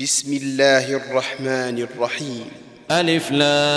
بسم الله الرحمن الرحيم. ألف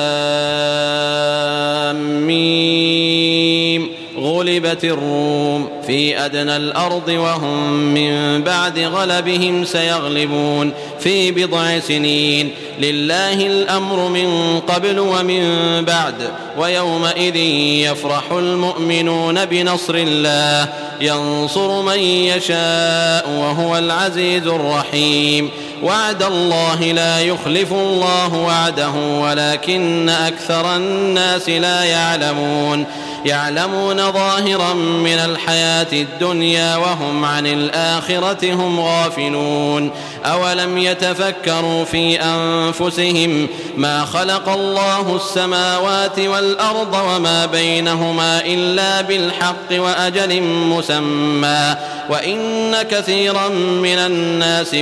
لام ميم. غلبت الروم في أدنى الأرض وهم من بعد غلبهم سيغلبون في بضع سنين. لله الأمر من قبل ومن بعد. ويومئذ يفرح المؤمنون بنصر الله ينصر من يشاء وهو العزيز الرحيم. وعد الله لا يخلف الله وعده ولكن أكثر الناس لا يعلمون. يعلمون ظاهرا من الحياة الدنيا وهم عن الآخرة هم غافلون. أولم يتفكروا في أنفسهم ما خلق الله السماوات والأرض وما بينهما إلا بالحق وأجل مسمى وإن كثيرا من الناس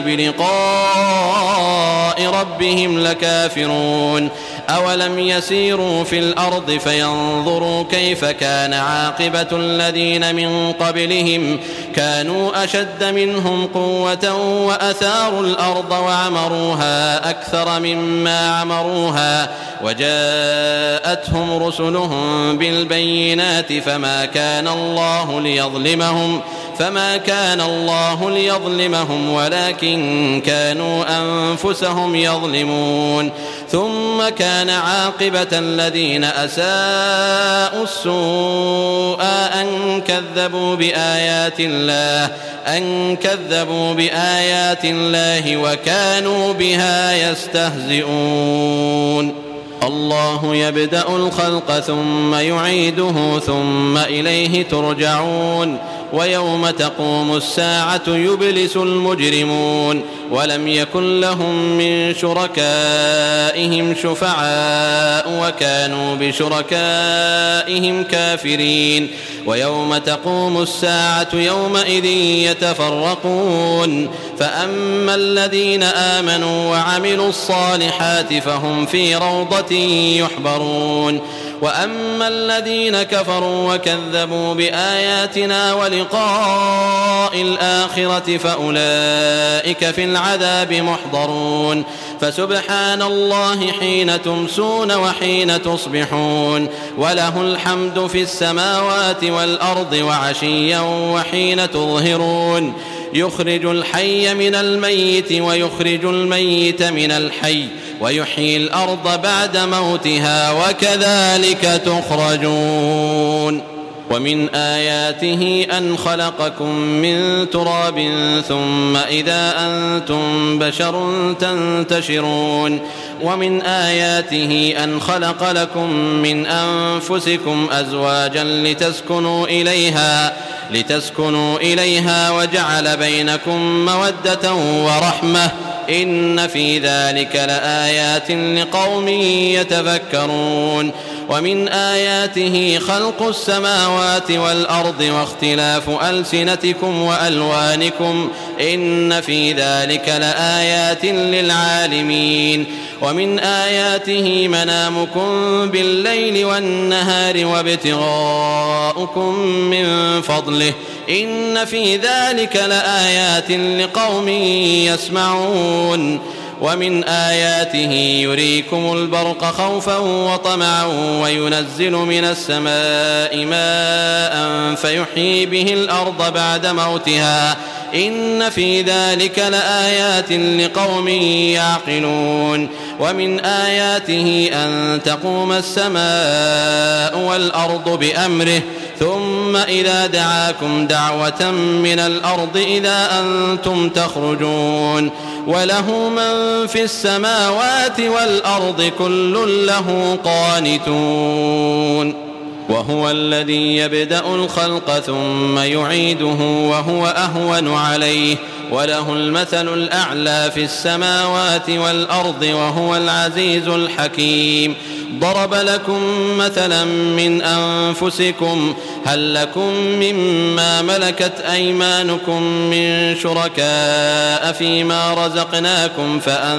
بلقاء ربهم لكافرون. أولم يسيروا في الأرض فينظروا كيف كان عاقبة الذين من قبلهم كانوا أشد منهم قوة وأثاروا الأرض وعمروها أكثر مما عمروها وجاءتهم رسلهم بالبينات فما كان الله ليظلمهم ولكن كانوا أنفسهم يظلمون. ثم كان عاقبة الذين أساءوا السوء أن كذبوا بآيات الله وكانوا بها يستهزئون. الله يبدأ الخلق ثم يعيده ثم إليه ترجعون. ويوم تقوم الساعة يبلس المجرمون ولم يكن لهم من شركائهم شفعاء وكانوا بشركائهم كافرين. ويوم تقوم الساعة يومئذ يتفرقون فأما الذين آمنوا وعملوا الصالحات فهم في روضة يحبرون وأما الذين كفروا وكذبوا بآياتنا ولقاء الآخرة فأولئك في العذاب محضرون. فسبحان الله حين تمسون وحين تصبحون وله الحمد في السماوات والأرض وعشيا وحين تظهرون. يخرج الحي من الميت ويخرج الميت من الحي ويحيي الأرض بعد موتها وكذلك تخرجون. ومن آياته أن خلقكم من تراب ثم إذا أنتم بشر تنتشرون. ومن آياته أن خلق لكم من أنفسكم أزواجا لتسكنوا إليها وجعل بينكم مودة ورحمة إن في ذلك لآيات لقوم يتفكرون. ومن آياته خلق السماوات والأرض واختلاف ألسنتكم وألوانكم إن في ذلك لآيات للعالمين. ومن آياته منامكم بالليل والنهار وابتغاؤكم من فضله إن في ذلك لآيات لقوم يسمعون. ومن آياته يريكم البرق خوفا وطمعا وينزل من السماء ماء فيحيي به الأرض بعد موتها إن في ذلك لآيات لقوم يعقلون. ومن آياته أن تقوم السماء والأرض بأمره ثم إذا دعاكم دعوة من الأرض إذا أنتم تخرجون. وله من في السماوات والأرض كل له قانتون. وهو الذي يبدأ الخلق ثم يعيده وهو أهون عليه وله المثل الأعلى في السماوات والأرض وهو العزيز الحكيم. ضرب لكم مثلا من أنفسكم هل لكم مما ملكت أيمانكم من شركاء فيما رزقناكم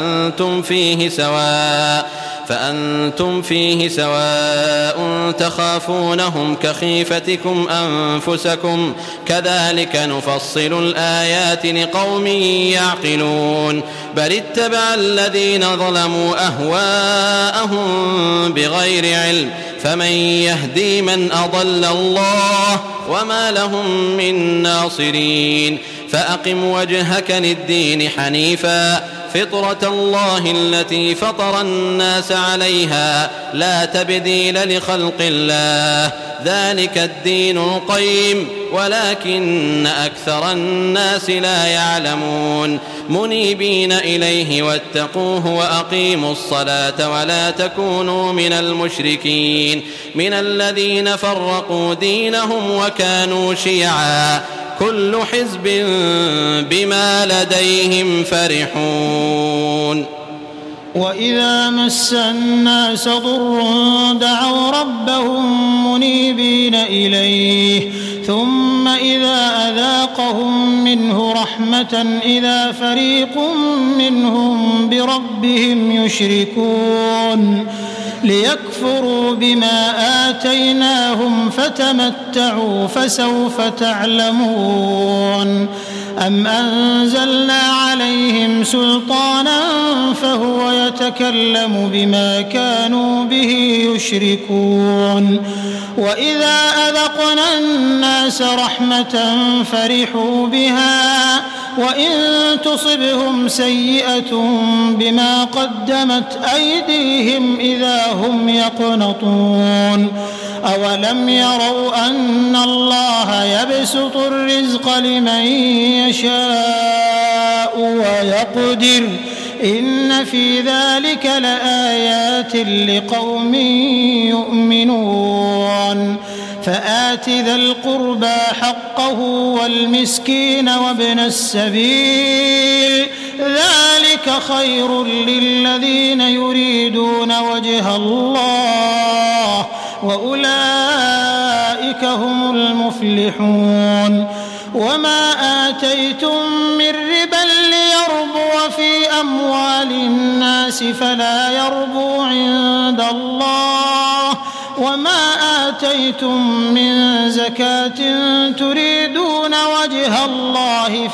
فأنتم فيه سواء تخافونهم كخيفتكم أنفسكم كذلك نفصل الآيات لقوم يعقلون بل اتبع الذين ظلموا أهواءهم بغير علم فمن يهدي من أضل الله وما لهم من ناصرين فأقم وجهك للدين حنيفا فطرة الله التي فطر الناس عليها لا تبديل لخلق الله ذلك الدين القيم ولكن أكثر الناس لا يعلمون منيبين إليه واتقوه وأقيموا الصلاة ولا تكونوا من المشركين من الذين فرقوا دينهم وكانوا شيعا كل حزب بما لديهم فرحون وإذا مس الناس ضر دعوا ربهم منيبين إليه ثم إذا أذاقهم منه رحمة إذا فريق منهم بربهم يشركون ليكفروا بما آتيناهم فتمتعوا فسوف تعلمون أم أنزلنا عليهم سلطانا فهو يتكلم بما كانوا به يشركون وإذا أذقنا الناس رحمة فرحوا بها وإن تصبهم سيئة بما قدمت أيديهم إذا هم يقنطون أولم يروا أن الله يبسط الرزق لمن يشاء ويقدر إن في ذلك لآيات لقوم يؤمنون فآت ذا القربى حقه والمسكين وابن السبيل ذلك خير للذين يريدون وجه الله وأولئك هم المفلحون وما آتيتم من ربا ليربو في أموال الناس فلا يربو عند الله وما آتيتم من زكاة تريدون وجه الله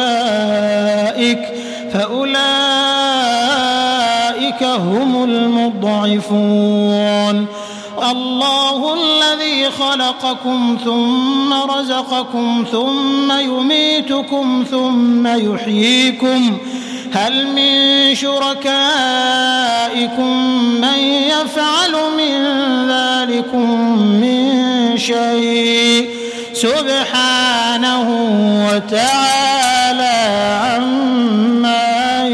فأولئك هم المضعفون الله الذي خلقكم ثم رزقكم ثم يميتكم ثم يحييكم هل من شركائكم من يفعل من ذلكم من شيء سبحانه وتعالى عما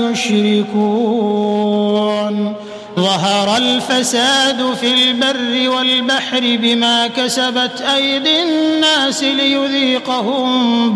يشركون ظهر الفساد في البر والبحر بما كسبت أيدي الناس ليذيقهم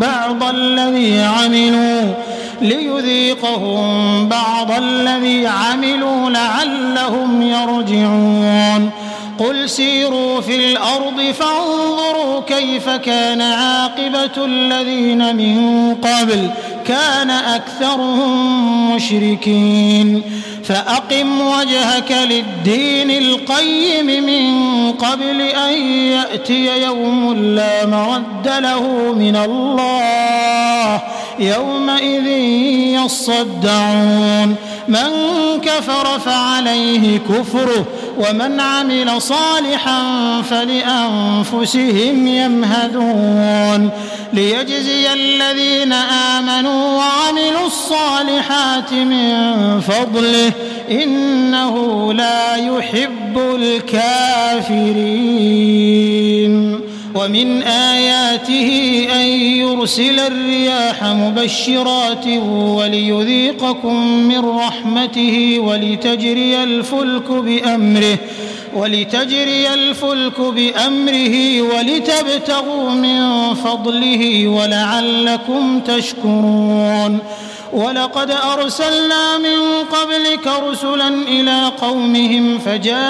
بعض الذي عملوا لعلهم يرجعون قل سيروا في الأرض فانظروا كيف كان عاقبة الذين من قبل كان أكثرهم مشركين فأقم وجهك للدين القيم من قبل أن يأتي يوم لا مرد له من الله يومئذ يصدعون من كفر فعليه كفره ومن عمل صالحا فلأنفسهم يمهدون ليجزي الذين آمنوا وعملوا الصالحات من فضله إنه لا يحب الكافرين ومن آياته أن يرسل الرياح مبشرات وليذيقكم من رحمته ولتجري الفلك بأمره ولتبتغوا من فضله ولعلكم تشكرون ولقد أرسلنا من قبلك قبلك رسلا إلى قومهم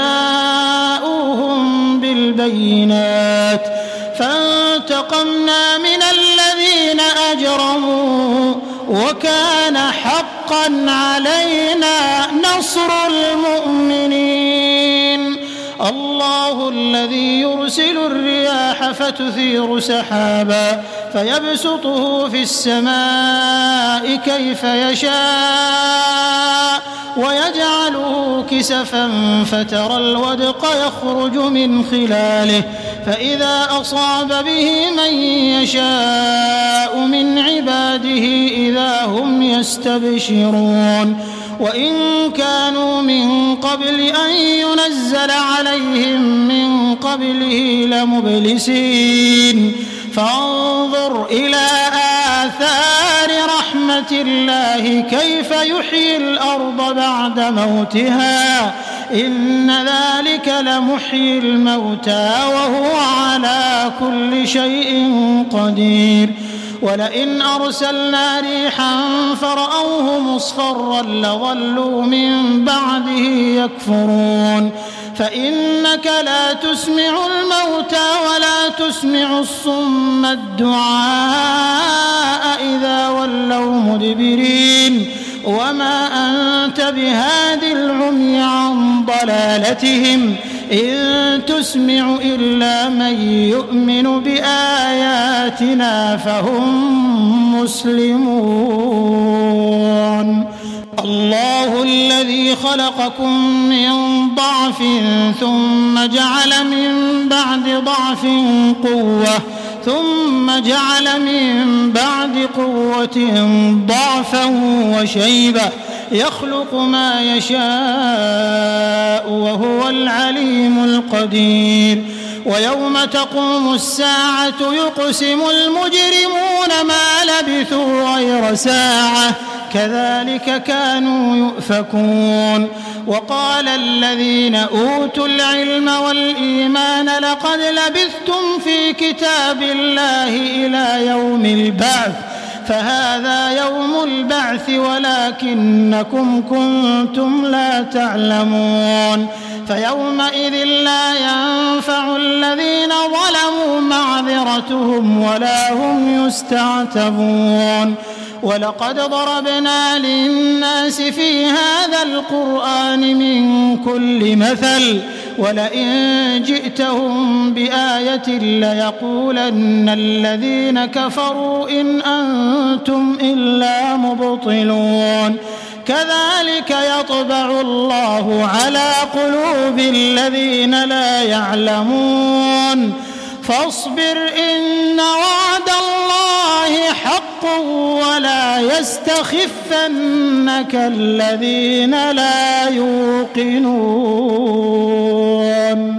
فجاءوهم بالبينات فانتقمنا من الذين أجرموا وكان حقا علينا نصر المؤمنين. الله الذي يرسل الرياح فتثير سحابا فيبسطه في السماء كيف يشاء ويجعله كسفا فترى الودق يخرج من خلاله فإذا أصاب به من يشاء من عباده إذا هم يستبشرون. وإن كانوا من قبل أن ينزل عليهم من قبله لمبلسين فانظر إلى آثار رحمة الله كيف يحيي الأرض بعد موتها إن ذلك لمحيي الموتى وهو على كل شيء قدير. ولئن أرسلنا ريحا فرأوه مصفرا لظلوا من بعده يكفرون. فإنك لا تسمع الموتى ولا تسمع الصم الدعاء إذا ولوا مدبرين وما أنت بهاد العمي عن ضلالتهم إن تسمع إلا من يؤمن بآياتنا فهم مسلمون. الله الذي خلقكم من ضعف ثم جعل من بعد ضعف قوة ثم جعل من بعد قوة ضعفا وشيبة يخلق ما يشاء وهو العليم القدير. ويوم تقوم الساعة يقسم المجرمون ما لبثوا غير ساعة كذلك كانوا يؤفكون. وقال الذين أوتوا العلم والإيمان لقد لبثتم في كتاب الله إلى يوم البعث فهذا يوم البعث ولكنكم كنتم لا تعلمون. فيومئذ لا ينفع الذين ظلموا معذرتهم ولا هم يستعتبون. ولقد ضربنا للناس في هذا القرآن من كل مثل ولئن جئتهم بآية ليقولن الذين كفروا إن أنتم إلا مبطلون. كذلك يطبع الله على قلوب الذين لا يعلمون. فاصبر إن وعد الله حق ولا يستخفنك الذين لا يوقنون.